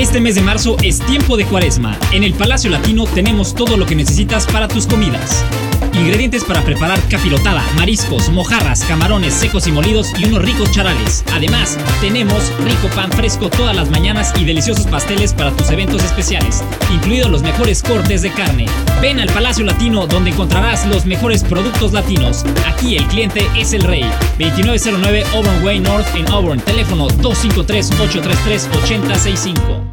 Este mes de marzo es tiempo de Cuaresma. En el Palacio Latino tenemos todo lo que necesitas para tus comidas. Ingredientes para preparar capirotada, mariscos, mojarras, camarones secos y molidos y unos ricos charales. Además, tenemos rico pan fresco todas las mañanas y deliciosos pasteles para tus eventos especiales, incluidos los mejores cortes de carne. Ven al Palacio Latino donde encontrarás los mejores productos latinos. Aquí el cliente es el rey. 2909 Auburn Way North en Auburn. Teléfono 253-833-8065.